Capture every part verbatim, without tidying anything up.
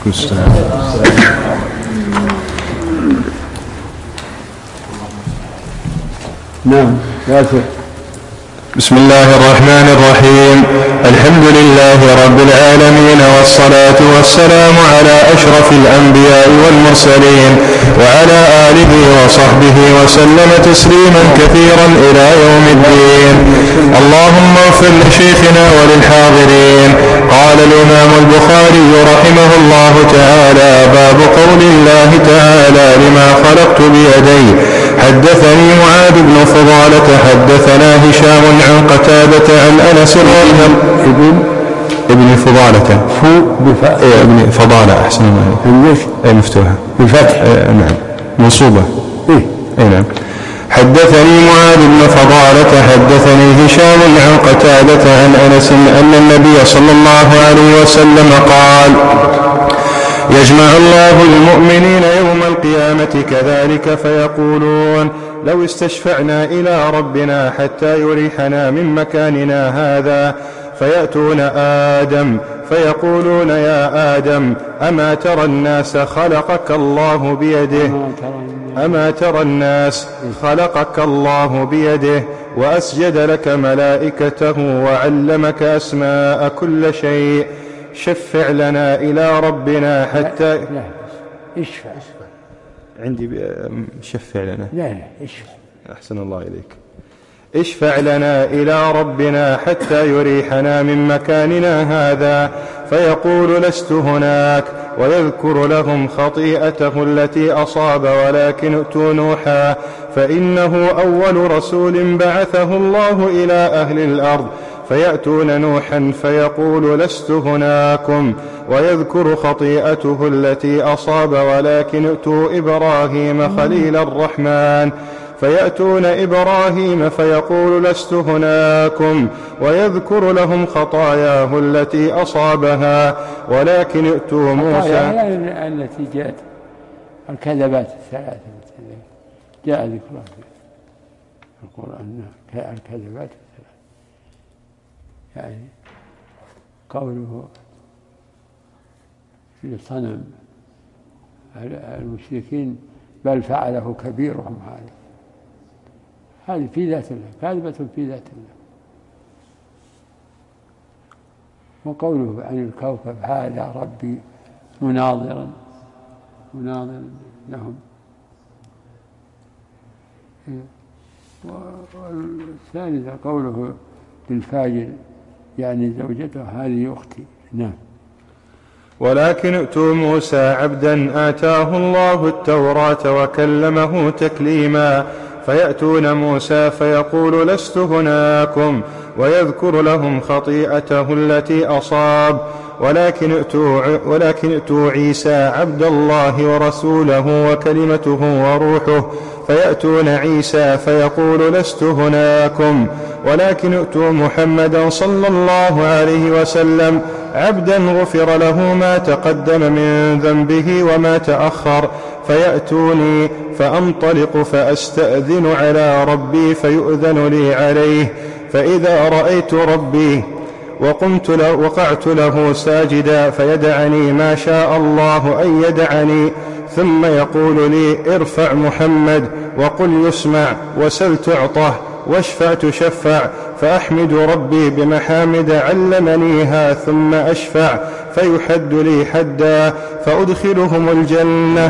عليكم السلام. نعم. بسم الله الرحمن الرحيم. الحمد لله رب العالمين، والصلاة والسلام على أشرف الأنبياء والمرسلين وعلى آله وصحبه وسلم تسليما كثيرا إلى يوم الدين. اللهم اغفر لشيخنا وللحاضرين. قال الإمام البخاري رحمه الله تعالى: باب قول الله تعالى: لما خلقت بيدي. حدثني معاذ بن فضالة حدثنا هشام عن قتادة عن أنس رضي ابن ابن فضالة فو بفاء إيه ابن فضالة أحسن الله أي مفتوحة بالفتح إيه نعم منصوبة إيه أي نعم. حدثني معاذ بن فضالة حدثني هشام عن قتادة عن أنس أن النبي صلى الله عليه وسلم قال: يجمع الله المؤمنين يوم القيامة كذلك فيقولون: لو استشفعنا إلى ربنا حتى يريحنا من مكاننا هذا. فيأتون آدم فيقولون: يا آدم، أما ترى الناس خلقك الله بيده أما ترى الناس خلقك الله بيده وأسجد لك ملائكته وعلمك أسماء كل شيء. شفع لنا إلى ربنا حتى لا اشفع عندي شفع لنا لا لا اشفع أحسن الله إليك. اشفع لنا إلى ربنا حتى يريحنا من مكاننا هذا. فيقول: لست هناك. ويذكر لهم خطيئته التي أصاب، ولكن ائتوا نوحا فإنه أول رسول بعثه الله إلى أهل الأرض. فيأتون نوحا فيقول: لست هناكم. ويذكر خطيئته التي أصاب، ولكن ائتوا إبراهيم خليل الرحمن. فيأتون إبراهيم فيقول: لست هناكم. ويذكر لهم خطاياه التي أصابها، ولكن ائتوا موسى. التي جاءت الكذبات الثلاثة جاء ذكرها في القرآن، الكذبات الثلاثة، يعني قوله للصنم المشركين: بل فعله كبيرهم هذا. هذه في ذات الله، كاذبة في ذات الله. وقوله عن الكوكب: هذا ربي مناظرا مناظرا لهم. والثالثة قوله للفاجر يعني زوجته: هذه أختي. نعم. ولكن ائتوا موسى عبدا آتاه الله التوراة وكلمه تكليما. فيأتون موسى فيقول: لست هناكم. ويذكر لهم خطيئته التي أصاب، ولكن ائتوا, ولكن ائتوا عيسى عبد الله ورسوله وكلمته وروحه. فيأتون عيسى فيقول: لست هناكم. ولكن ائتوا محمدا صلى الله عليه وسلم عبدا غفر له ما تقدم من ذنبه وما تأخر. فيأتوني فأنطلق فأستأذن على ربي فيؤذن لي عليه. فإذا رأيت ربي وقمت له وقعت له ساجدا فيدعني ما شاء الله أن يدعني. ثم يقول لي: ارفع محمد وقل يسمع وسل تعطه واشفع تشفع. فأحمد ربي بمحامد علمنيها ثم أشفع فيحد لي حدا فأدخلهم الجنة.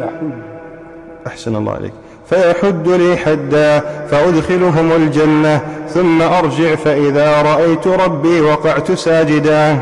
أحسن الله عليك. فيحد لي حدا فأدخلهم الجنة ثم أرجع فإذا رأيت ربي وقعت ساجدا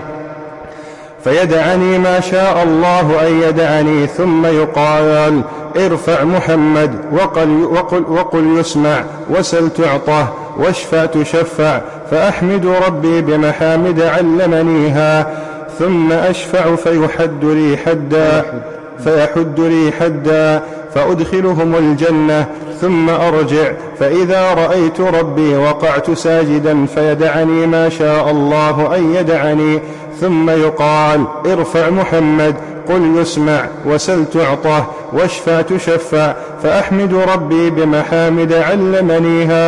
فيدعني ما شاء الله أن يدعني. ثم يقال: ارفع محمد وقل, وقل, وقل يسمع وسل تعطه واشفع تشفع. فأحمد ربي بمحامد علمنيها ثم أشفع فيحد لي حدا فيحد لي حدا فأدخلهم الجنة ثم أرجع فإذا رأيت ربي وقعت ساجدا فيدعني ما شاء الله أن يدعني. ثم يقال: ارفع محمد قل يسمع وسل تعطه واشفع تشفع. فأحمد ربي بمحامد علمنيها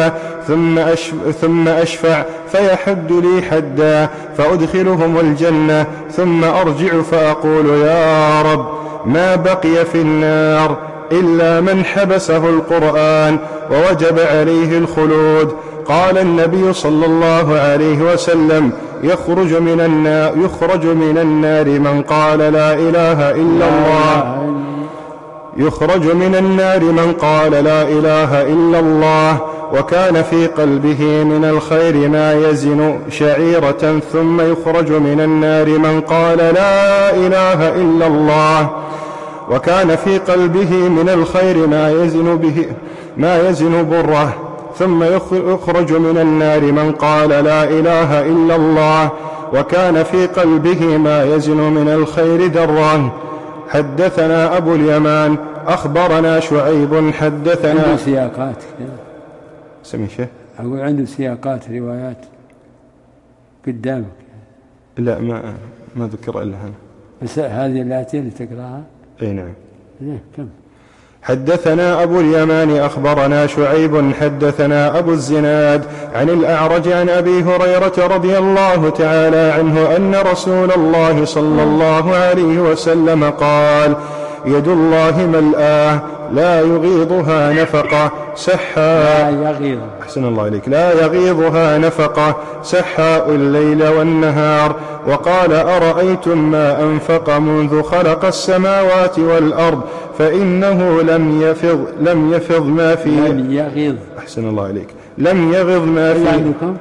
ثم, ثم أشفع فيحد لي حدا فأدخلهم الجنة ثم أرجع فأقول يا رب ما بقي في النار إلا من حبسه القرآن ووجب عليه الخلود. قال النبي صلى الله عليه وسلم يخرج من النار, يخرج من النار من قال لا إله إلا الله يخرج من النار من قال لا إله إلا الله وكان في قلبه من الخير ما يزن شعيرة ثم يخرج من النار من قال لا إله إلا الله وكان في قلبه من الخير ما يزن به ما يزن بره ثم يخرج من النار من قال لا إله إلا الله وكان في قلبه ما يزن من الخير درا. حدثنا أبو اليمان أخبرنا شعيب حدثنا عنده سياقات سمي شيء أقول عنده سياقات روايات قدامك. لا ما ما ذكر إلا هنا بس هذه التي اللي تقرأها. أي نعم. ليه كم. حدثنا أبو اليمان أخبرنا شعيب حدثنا أبو الزناد عن الأعرج عن أبي هريرة رضي الله تعالى عنه أن رسول الله صلى الله عليه وسلم قال يد الله ملآه لا يغيضها نفقة سحاء لا يغيض أحسن الله عليك لا يغيضها نفقة سحاء الليل والنهار. وقال أرأيتم ما أنفق منذ خلق السماوات والأرض فإنه لم يفض لم يفض ما فيه لم يغيض أحسن الله عليك لم يغض ما فيه عندكم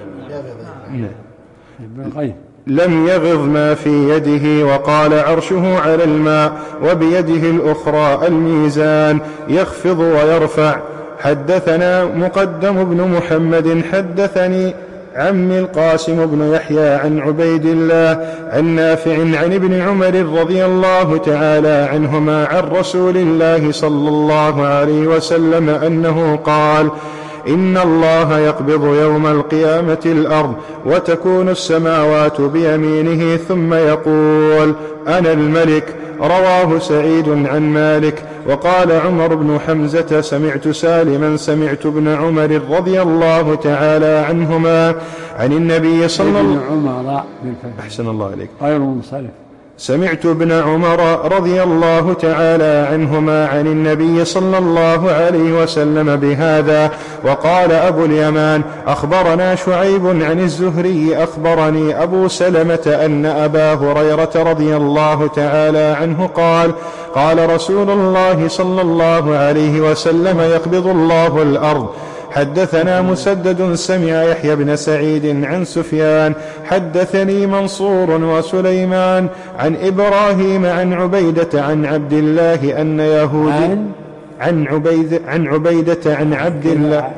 لم يغض ما في يده. وقال عرشه على الماء وبيده الأخرى الميزان يخفض ويرفع. حدثنا مقدم بن محمد حدثني عمي القاسم بن يحيى عن عبيد الله عن نافع عن ابن عمر رضي الله تعالى عنهما عن رسول الله صلى الله عليه وسلم أنه قال إن الله يقبض يوم القيامة الأرض وتكون السماوات بيمينه ثم يقول أنا الملك. رواه سعيد عن مالك. وقال عمر بن حمزة سمعت سالما سمعت ابن عمر رضي الله تعالى عنهما عن النبي صلى الله عليه وسلم أحسن الله عليك غير منصرف سمعت ابن عمر رضي الله تعالى عنهما عن النبي صلى الله عليه وسلم بهذا. وقال أبو اليمان أخبرنا شعيب عن الزهري أخبرني أبو سلمة أن أبا هريرة رضي الله تعالى عنه قال قال رسول الله صلى الله عليه وسلم يقبض الله الأرض. حدثنا مسدد سمع يحيى بن سعيد عن سفيان حدثني منصور وسليمان عن إبراهيم عن عبيدة عن عبد الله أن يهودي عن عبيدة عن عبيدة عن عبد الله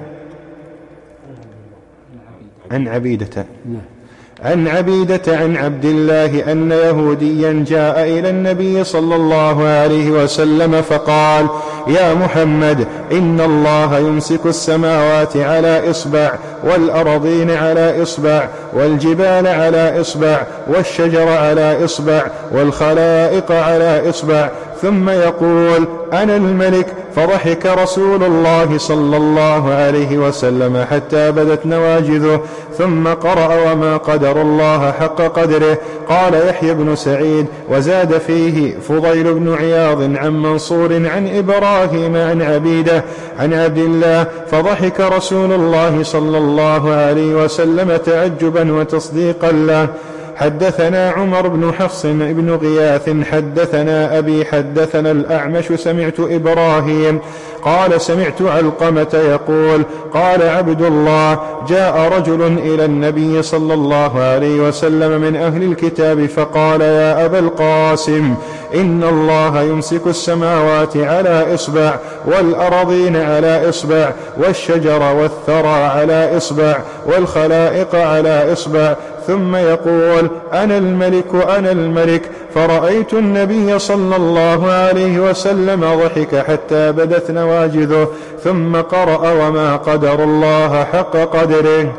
عن عبيدة عن عبيدة عن عبد الله أن يهوديا جاء إلى النبي صلى الله عليه وسلم فقال يا محمد إن الله يمسك السماوات على إصبع والأرضين على إصبع والجبال على إصبع والشجر على إصبع والخلائق على إصبع ثم يقول أنا الملك. فضحك رسول الله صلى الله عليه وسلم حتى بدت نواجذه ثم قرأ وما قدر الله حق قدره. قال يحيى بن سعيد وزاد فيه فضيل بن عياض عن منصور عن إبراهيم عن عبيدة عن عبد الله فضحك رسول الله صلى الله عليه وسلم تعجبا وتصديقا له. حدثنا عمر بن حفص بن غياث حدثنا أبي حدثنا الأعمش سمعت إبراهيم قال سمعت علقمة يقول قال عبد الله جاء رجل إلى النبي صلى الله عليه وسلم من أهل الكتاب فقال يا أبا القاسم إن الله يمسك السماوات على إصبع والأرضين على إصبع والشجر والثرى على إصبع والخلائق على إصبع ثم يقول أنا الملك أنا الملك. فرأيت النبي صلى الله عليه وسلم ضحك حتى بدت نواجذه ثم قرأ وما قدر الله حق قدره.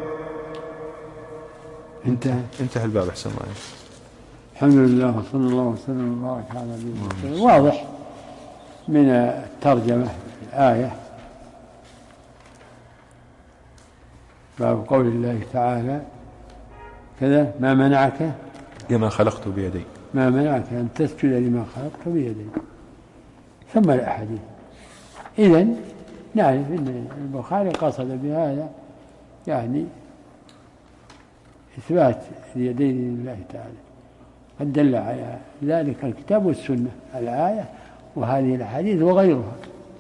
انتهى انتهى الباب. أحسن الله. الحمد لله وصلى الله وسلم وبارك على نبينا. واضح من الترجمة الآية باب قول الله تعالى كذا ما منعك لما خلقت بيدي ما منعك أن تسجد لما خلقت بيدي، ثم الأحاديث. إذن نعرف أن البخاري قصد بهذا يعني إثبات اليدين لله تعالى، قد دل على ذلك الكتاب والسنة، الآية وهذه الأحاديث وغيرها.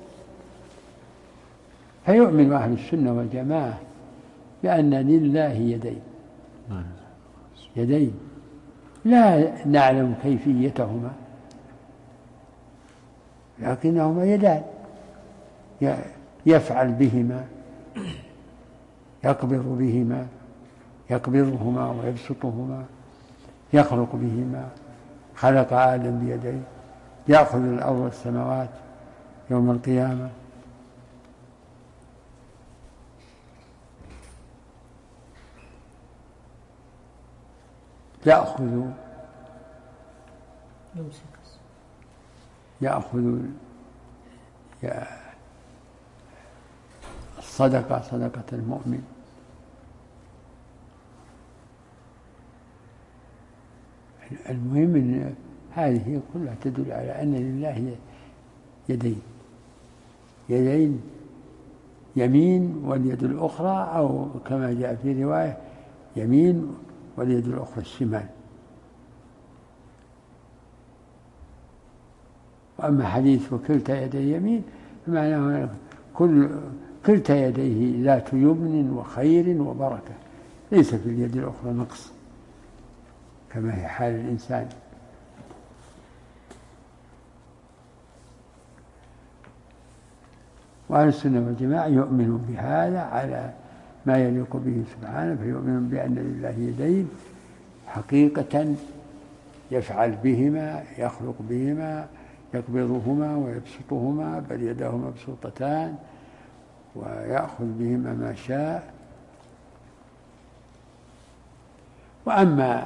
فيؤمن أهل السنة والجماعة بأن لله يدين يدين لا نعلم كيفيتهما، لكنهما يدان يفعل بهما، يقبض بهما يقبضهما ويبسطهما، يخلق بهما، خلق آدم بيديه، يأخذ الأرض والسماوات يوم القيامة. يأخذ يأخذ الصدقة صدقة المؤمن. المهم أن هذه كلها تدل على أن لله يدين يدين يمين واليد الأخرى، أو كما جاء في رواية يمين واليد الأخرى الشمال. وأما حديث وكلتا يديه يمين فمعناه كل كلتا يديه ذات يمن وخير وبركة، ليس في اليد الأخرى نقص كما هي حال الإنسان. وأهل السنة والجماعة يؤمنون بهذا على ما يليق به سبحانه، فيؤمنون بأن لله يدين حقيقة يفعل بهما، يخلق بهما، يقبضهما ويبسطهما، بل يداه مبسوطتان، ويأخذ بهما ما شاء. وأما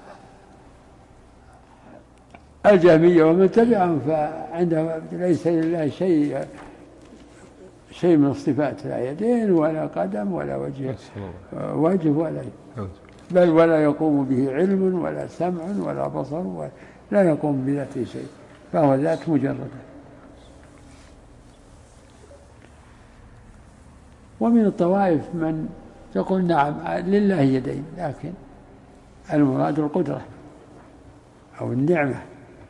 الجهمية ومن تبعهم فعندهم ليس لله شيء شيء من الصفات، لا يدين ولا قدم ولا وجه وجه ولا بل ولا يقوم به علم ولا سمع ولا بصر، ولا لا يقوم بذاته شيء، فهو ذات مجردة. ومن الطوائف من تقول نعم لله يدين، لكن المراد القدرة أو النعمة،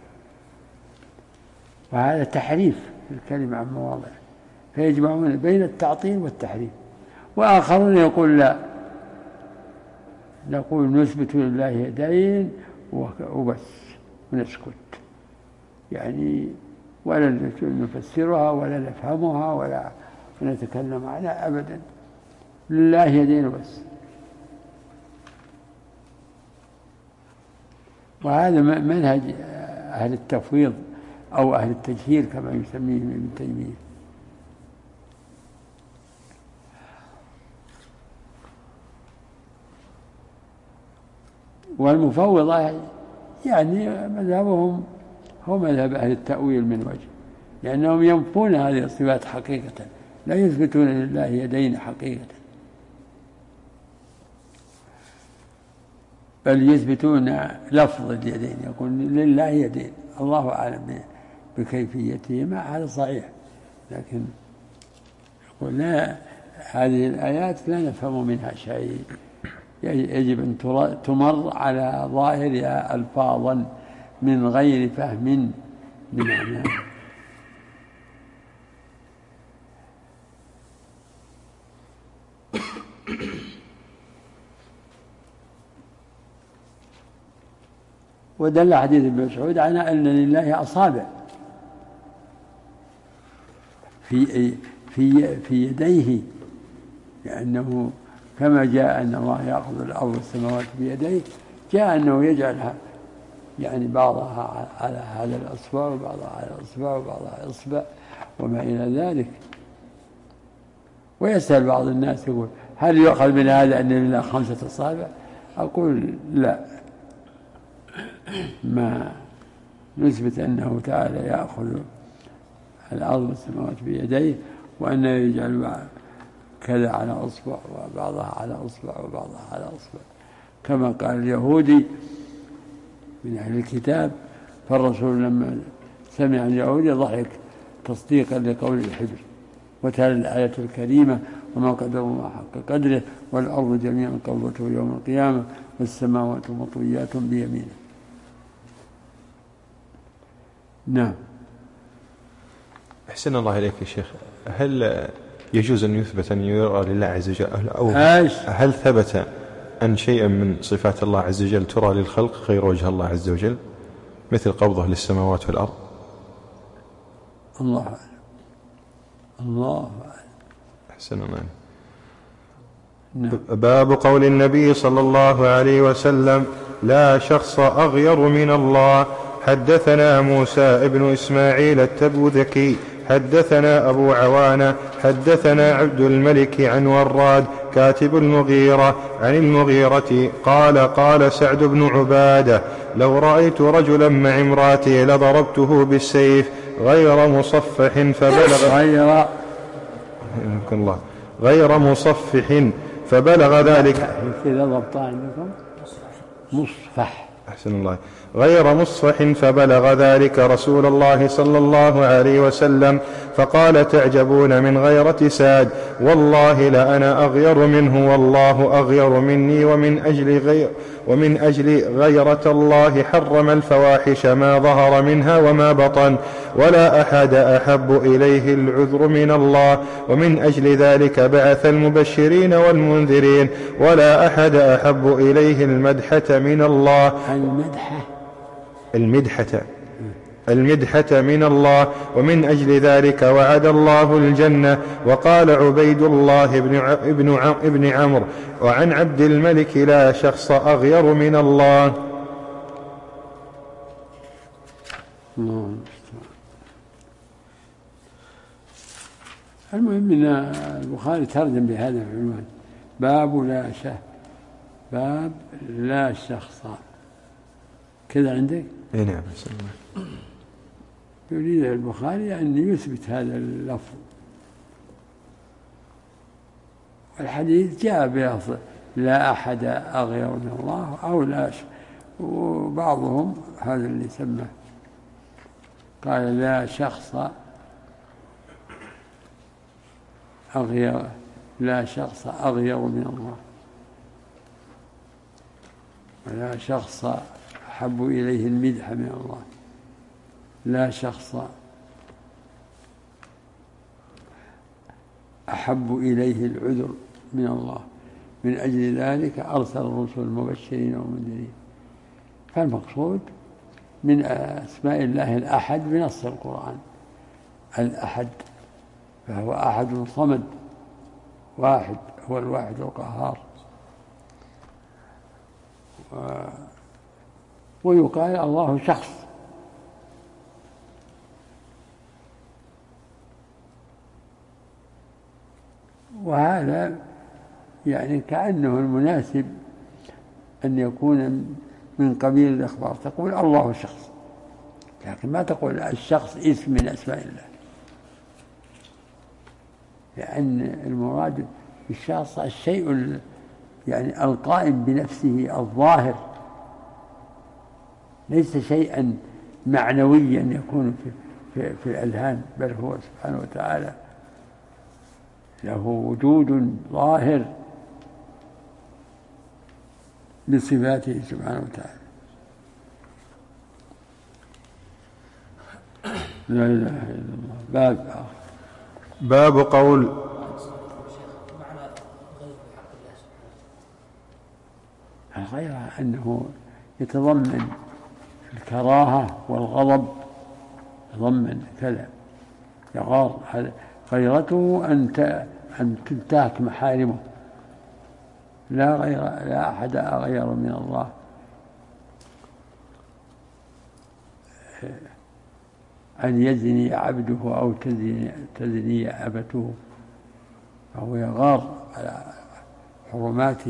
وهذا تحريف الكلمة عن مواضع، فيجمعون بين التعطيل والتحريف. وآخرون يقول لا، نقول نثبت لله يدين وبس ونسكت، يعني ولا نفسرها ولا نفهمها ولا نتكلم عنها أبدا، لله يدين بس. وهذا منهج أهل التفويض أو أهل التجهيل كما يسميه ابن تيمية. والمفوضة يعني مذهبهم هو مذهب أهل التأويل من وجه، لأنهم ينفون هذه الصفات حقيقة، لا يثبتون لله يدين حقيقة، بل يثبتون لفظ اليدين، يقول لله يدين، الله أعلم بكيفيتهما، هذا صحيح، لكن يقول لا، هذه الآيات لا نفهم منها شيء، يجب أن تمر على ظاهرها ألفاظا من غير فهم بمعناها. ودل حديث ابن مسعود على أن لله أصابع في في في يديه، لأنه كما جاء أن الله يأخذ الأرض والسماوات بيديه، جاء أنه يجعلها يعني بعضها على هذا الأصبع وبعضها على الأصبع وبعضها على الأصبع وما إلى ذلك. ويسأل بعض الناس يقول هل يؤخذ من هذا أن لله خمسة أصابع؟ أقول لا، ما نثبت أنه تعالى يأخذ الأرض والسماوات بيديه، وأنه يجعل كذا على أصبع وبعضها على أصبع وبعضها على أصبع، كما قال اليهودي من أهل الكتاب. فالرسول لما سمع اليهودي ضحك تصديقا لقول الحبر، وتلا الآية الكريمة: وما قدر الله حق قدره والأرض جميعا قبضته يوم القيامة والسماوات مطويات بيمينه. نعم. أحسن الله إليك يا شيخ، هل يجوز أن يثبت أن يرى لله عز وجل، أو هل ثبت أن شيئا من صفات الله عز وجل ترى للخلق غير وجه الله عز وجل، مثل قبضه للسماوات والأرض؟ الله أعلم. الله أعلم. أحسن الله. نعم. باب قول النبي صلى الله عليه وسلم: لا شخص أغير من الله. حدثنا موسى ابن إسماعيل التبوذكي حدثنا أبو عوانة حدثنا عبد الملك عن وراد كاتب المغيرة عن المغيرة قال: قال سعد بن عبادة: لو رأيت رجلا مع امرأته لضربته بالسيف غير مصفح فبلغ غير الله غير مصفح فبلغ ذلك. كذا ضبط عندكم مصفح. أحسن الله. غير مصفح فبلغ ذلك رسول الله صلى الله عليه وسلم فقال: تعجبون من غيرة سعد، والله لأنا أغير منه والله أغير مني، ومن أجل غير ومن أجل غيرة الله حرم الفواحش ما ظهر منها وما بطن، ولا أحد أحب إليه العذر من الله، ومن أجل ذلك بعث المبشرين والمنذرين، ولا أحد أحب إليه المدحة من الله. المدحة المدحة المدحة من الله، ومن أجل ذلك وعد الله الجنة. وقال عبيد الله بن ابن ابن عمرو وعن عبد الملك: لا شخص أغير من الله. المهم ان البخاري ترجم بهذا العنوان: باب لا شخص، باب لا شخص كذا عندك؟ اي نعم. يريد البخاري أن يثبت هذا اللفظ، الحديث جاء بلفظ لا أحد أغير من الله أو لا ش... وبعضهم هذا اللي سماه قال: لا شخص أغير لا شخص أغير من الله، ولا شخص أحب إليه المدح من الله، لا شخص أحب إليه العذر من الله، من أجل ذلك أرسل الرسل المبشرين والمنذرين. فالمقصود من أسماء الله الأحد بنص القرآن، الأحد فهو أحد صمد واحد، هو الواحد القهار. ويقال الله شخص، وهذا يعني كأنه المناسب أن يكون من قبيل الإخبار، تقول الله شخص، لكن ما تقول الشخص اسم من أسماء الله، لأن المراد بالشخص الشيء يعني القائم بنفسه الظاهر، ليس شيئا معنويا يكون في, في, في الأذهان، بل هو سبحانه وتعالى له وجود ظاهر بصفاته سبحانه وتعالى. لا إله إلا الله. باب آخر. باب قول الغيرة أنه يتضمن الكراهة والغضب، يتضمن كذا، يغار. غيرته أن أن تنتهك محارمه، لا غير لا أحد أغير من الله. أن يزني عبده أو تزني, تزني عبته، فهو يغار على حرماته.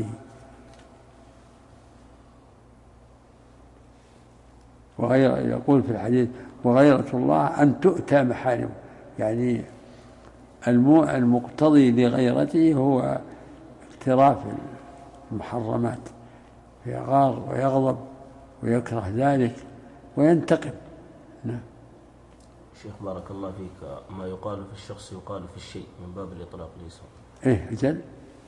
وغير يقول في الحديث: وغيرة الله أن تؤتى محارمه، يعني المقتضي لغيرته هو اقتراف المحرمات، فيغار ويغضب ويكره ذلك وينتقم. نعم. شيخ بارك الله فيك، ما يقال في الشخص يقال في الشيء من باب الإطلاق ليس؟ إيه أجل.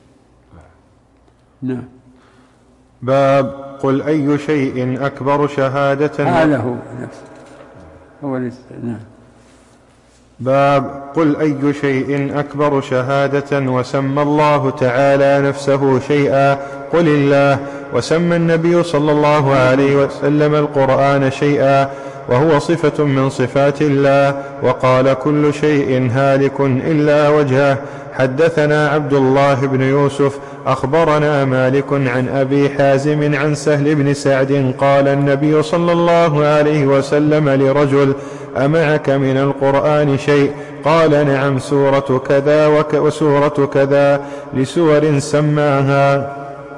نعم. باب قل أي شيء أكبر شهادة. هذا هو نفسه هو لسه. نعم. باب قل أي شيء أكبر شهادة وسمى الله تعالى نفسه شيئا قل الله، وسمى النبي صلى الله عليه وسلم القرآن شيئا وهو صفة من صفات الله، وقال كل شيء هالك إلا وجهه. حدثنا عبد الله بن يوسف أخبرنا مالك عن أبي حازم عن سهل بن سعد قال النبي صلى الله عليه وسلم لرجل أمعك من القرآن شيء؟ قال نعم، سورة كذا وسورة كذا، لسور سماها.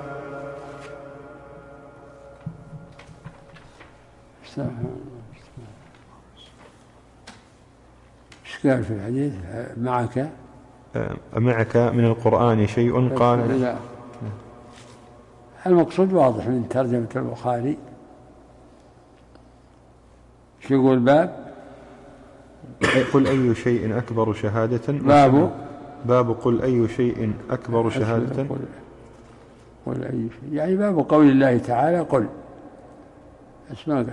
إشكال في الحديث معك أمعك من القرآن شيء؟ قال لا. المقصود واضح من ترجمة البخاري. شو يقول باب؟ قل أي شيء أكبر شهادة. باب باب قل أي شيء أكبر شهادة. قل, قل أي شيء يعني باب قول الله تعالى قل. اسمع،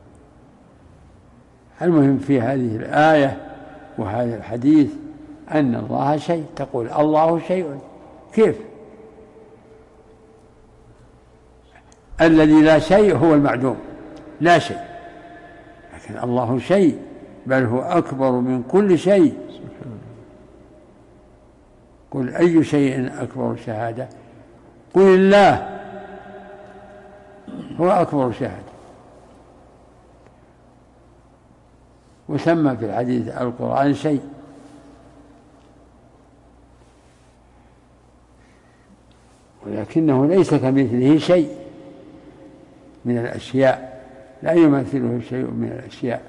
المهم في هذه الآية وهذا الحديث أن الله شيء، تقول الله شيء، كيف؟ الذي لا شيء هو المعدوم، لا شيء، لكن الله شيء، بل هو أكبر من كل شيء. قل أي شيء أكبر شهادة؟ قل الله هو أكبر شهادة. وسمى في الحديث القرآن شيء. ولكنه ليس كمثله شيء من الأشياء، لا يمثله شيء من الأشياء.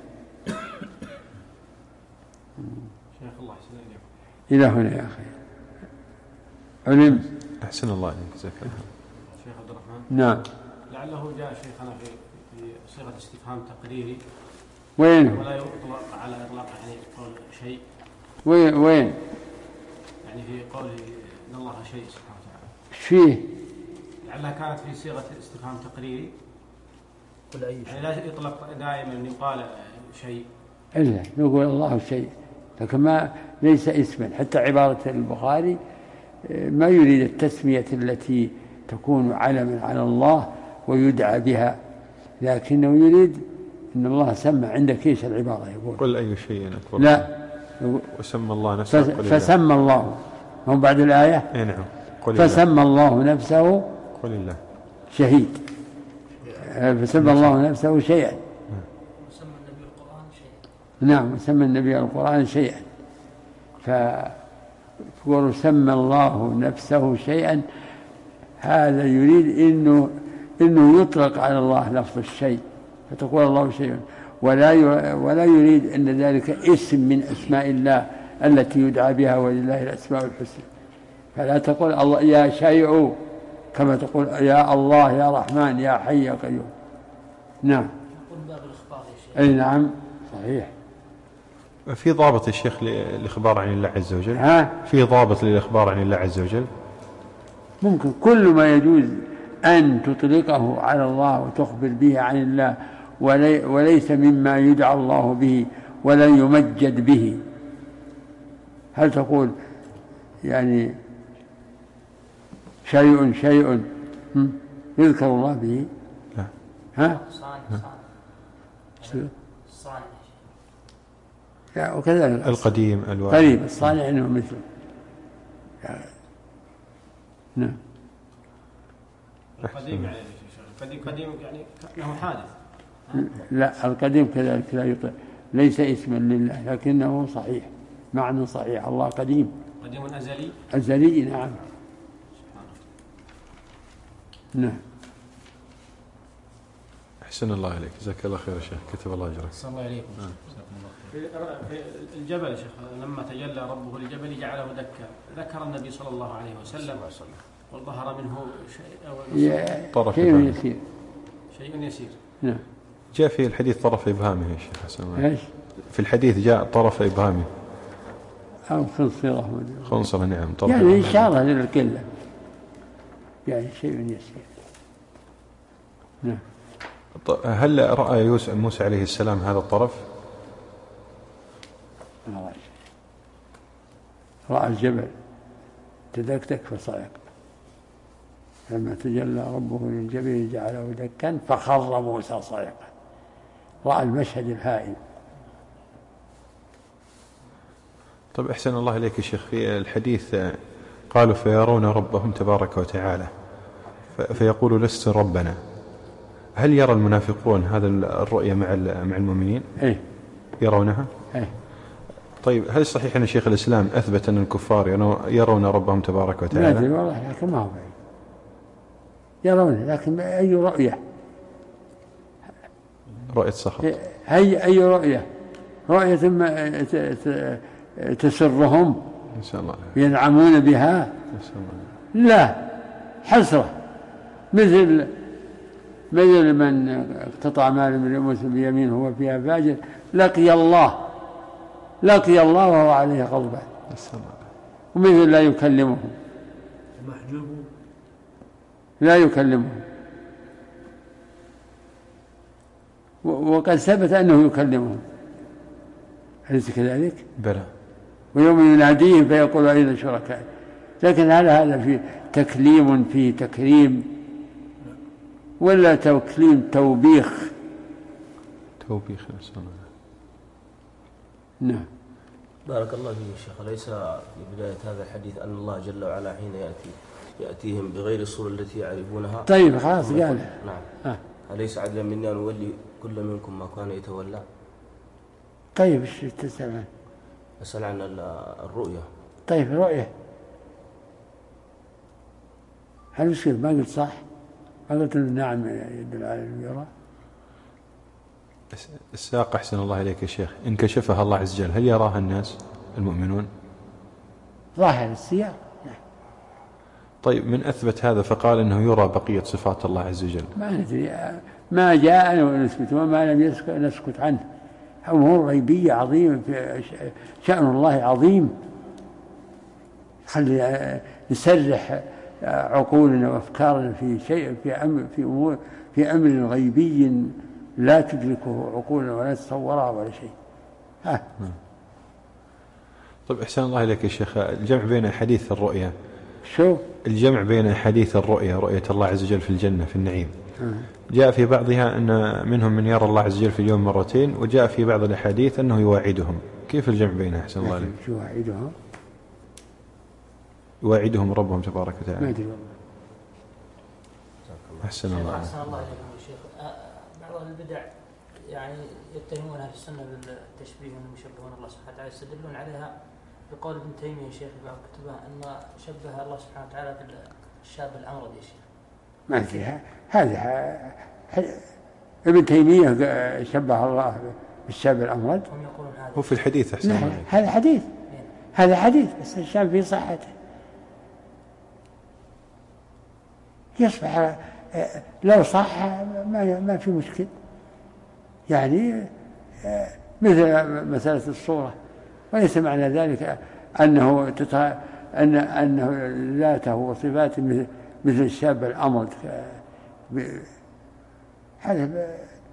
شيخ الله أحسن إلى هنا يا أخي علم. أحسن الله عليك، جزاك الله. شيخ عبد الرحمن. نعم. لعله جاء شيخنا في في صيغة استفهام تقريري. وين؟ ولا يطلق على إطلاق يعني قول شيء. وين وين؟ يعني في قوله إن الله شيء سبحانه وتعالى. إيش فيه؟ لعلها كانت في صيغة استفهام تقريري. قل أي شيء. يعني لا يطلق دائما يقال شيء. إلا نقول الله شيء، لكن ما ليس اسما. حتى عبارة البخاري ما يريد التسمية التي تكون علما على الله ويدعى بها، لكنه يريد أن الله سمى. عندك إيش العبارة يقول؟ قل أي شيء أكبر. لا، وسمى الله نفسه. فسمى الله، هم بعد الآية. إيه نعم. قل فسمى الله نفسه قل الله شهيد. فسمى الله نفسه شيئا. وسمى النبي القرآن شيئا. نعم، وسمى النبي القرآن شيئا. فقول سمى الله نفسه شيئا، هذا يريد إنه إنه يطلق على الله لفظ الشيء، فتقول الله شيء، ولا ولا يريد أن ذلك اسم من أسماء الله التي يدعى بها، ولله الأسماء الحسنى. فلا تقول الله يا شيء كما تقول يا الله يا رحمن يا حي يا قيوم. نعم. يقول باب الإخبار يا شيخ. أي نعم صحيح. في ضابط الشيخ للإخبار عن الله عز وجل؟ ها؟ في ضابط للإخبار عن الله عز وجل؟ ممكن كل ما يجوز أن تطلقه على الله وتخبر به عن الله، ولي وليس مما يدعى الله به ولا يمجد به. هل تقول يعني شيء شيء يذكر الله به؟ لا. ها؟ صانع صانع صانع. لا، وكذلك القديم الواحد. قريب الصانع إنه مثله. يعني نعم. القديم يعني القديم قديم يعني له حادث. لا، القديم كذلك لا يطلق، ليس اسما لله لكنه صحيح، معنى صحيح. الله قديم، قديم أزلي. أزلي. نعم. نعم. أحسن الله عليك، جزاك الله خير يا شيخ، كتب الله أجرك. صلى الله عليكم. في الجبل يا شيخ لما تجلى ربه للجبل جعله دكا، ذكر النبي صلى الله عليه وسلم وظهر منه شيء طرف شيء يسير شيء يسير. نعم. جاء في الحديث طرف إبهامه يا شيخ حسن. ايش؟ في الحديث جاء طرف إبهامه أو خنصرة. خنصرة نعم. طرف يعني إشارة للقلة، يعني شيء يسير. نعم. هل رأى موسى عليه السلام هذا الطرف؟ رأى الجبل تدكتك فصعق، لما تجلى ربه للجبل جعله دكا فخر موسى صعقا. رأى المشهد الهائل. طيب أحسن الله إليك يا شيخ، في الحديث قالوا فيرون ربهم تبارك وتعالى فيقولوا لست ربنا، هل يرى المنافقون هذا الرؤية مع مع المؤمنين؟ إيه؟ يرونها؟ إيه؟ طيب هل صحيح أن شيخ الإسلام أثبت أن الكفار يرون ربهم تبارك وتعالى؟ ما أدري والله، لكن ما هو بعيد يرونه، لكن أي رؤية؟ رؤية سخط. هي أي رؤية؟ رؤية ما تسرهم إن شاء الله ينعمون بها؟ إن شاء الله لا، حسرة، مثل مثل من اقتطع مال من مسلم بيمين هو فيها فاجر، لقي الله لقي الله وهو عليه غضبان. ومثل لا يكلمهم، لا يكلمهم، وقد ثبت أنه يكلمهم، أليس كذلك؟ بلى. ويوم يناديهم فيقول أين شركائي. لكن هل هذا فيه تكليم فيه تكريم ولا تكليم توبيخ؟ توبيخ. نسأل الله. نعم. بارك الله فيك يا شيخ. ليس في بداية هذا الحديث أن الله جل وعلا حين يأتي يأتيهم بغير الصورة التي يعرفونها؟ طيب خلاص قال. نعم. أليس عدلا مني أن أولي كل منكم ما كان يتولى؟ طيب ايش تسأل عنه؟ أسأل عن الرؤية. طيب رؤية، هل يصير؟ ما قلت صح؟ ما قلت نعم يدل على اليرى. الساق أحسن الله إليك يا شيخ، إن كشفها الله عز وجل هل يراها الناس المؤمنون؟ ظاهر السياق. طيب من أثبت هذا فقال إنه يرى بقية صفات الله عز وجل؟ ما ندري، ما جاءنا ونسكت وما لم يسكت نسكت عنه. أمور غيبية عظيمة، شأن الله عظيم، خلي نسرح عقولنا وأفكارنا في شيء في أمر في أمور في أمر غيبي لا تدركه عقولنا ولا تصورها ولا شيء. ها. طيب أحسن الله إليك يا شيخ، الجمع بين حديث الرؤيا شو؟ الجمع بين حديث الرؤيا رؤية الله عز وجل في الجنة في النعيم، جاء في بعضها أن منهم من يرى الله عز وجل في اليوم مرتين، وجاء في بعض الأحاديث أنه يواعدهم. كيف الجمع بينها أحسن الله عليك؟ يواعدهم يواعدهم ربهم تبارك وتعالى. ما أدري والله. أحسن الله. أحسن الله عليكم يا شيخ. بعض البدع يعني يتهمون أهل السنة بالتشبيه وأنهم يشبهون الله سبحانه وتعالى، يستدلون عليها بقول ابن تيمية يا شيخ في بعض كتبه أن شبه الله سبحانه وتعالى بالشاب الأمرد يا شيخ. ما فيها هذا. ابن تيمية شبه الله بالشاب الأمرد. هم يقولون هذا. هو في الحديث أحسن الله. هذا حديث. هذا حديث بس الشاب في صحته. يصبح لو صح ما ما في مشكل. يعني مثل مسألة الصورة، وليس معنى ذلك أنه تتع... أن أنه ذاته وصفاته مثل مثل الشاب الأمرد. هذا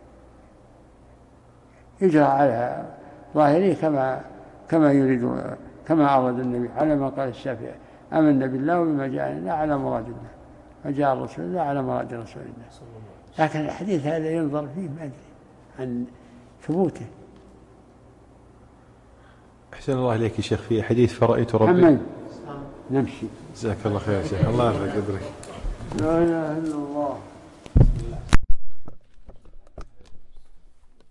يجرى على ظاهره كما كما يريد كما أراد النبي، على ما قال الشافعي: آمنا بالله وبما جاءنا لا على مراد الله، وجاء الرسول لا على مراد رسول الله. لكن الحديث هذا ينظر فيه ما أدري عن ثبوته. أحسن الله إليك يا شيخ، في حديث فرأيت ربي. محمد نمشي. جزاك الله خير يا شيخ، الله يرفع قدرك. لا إله إلا الله.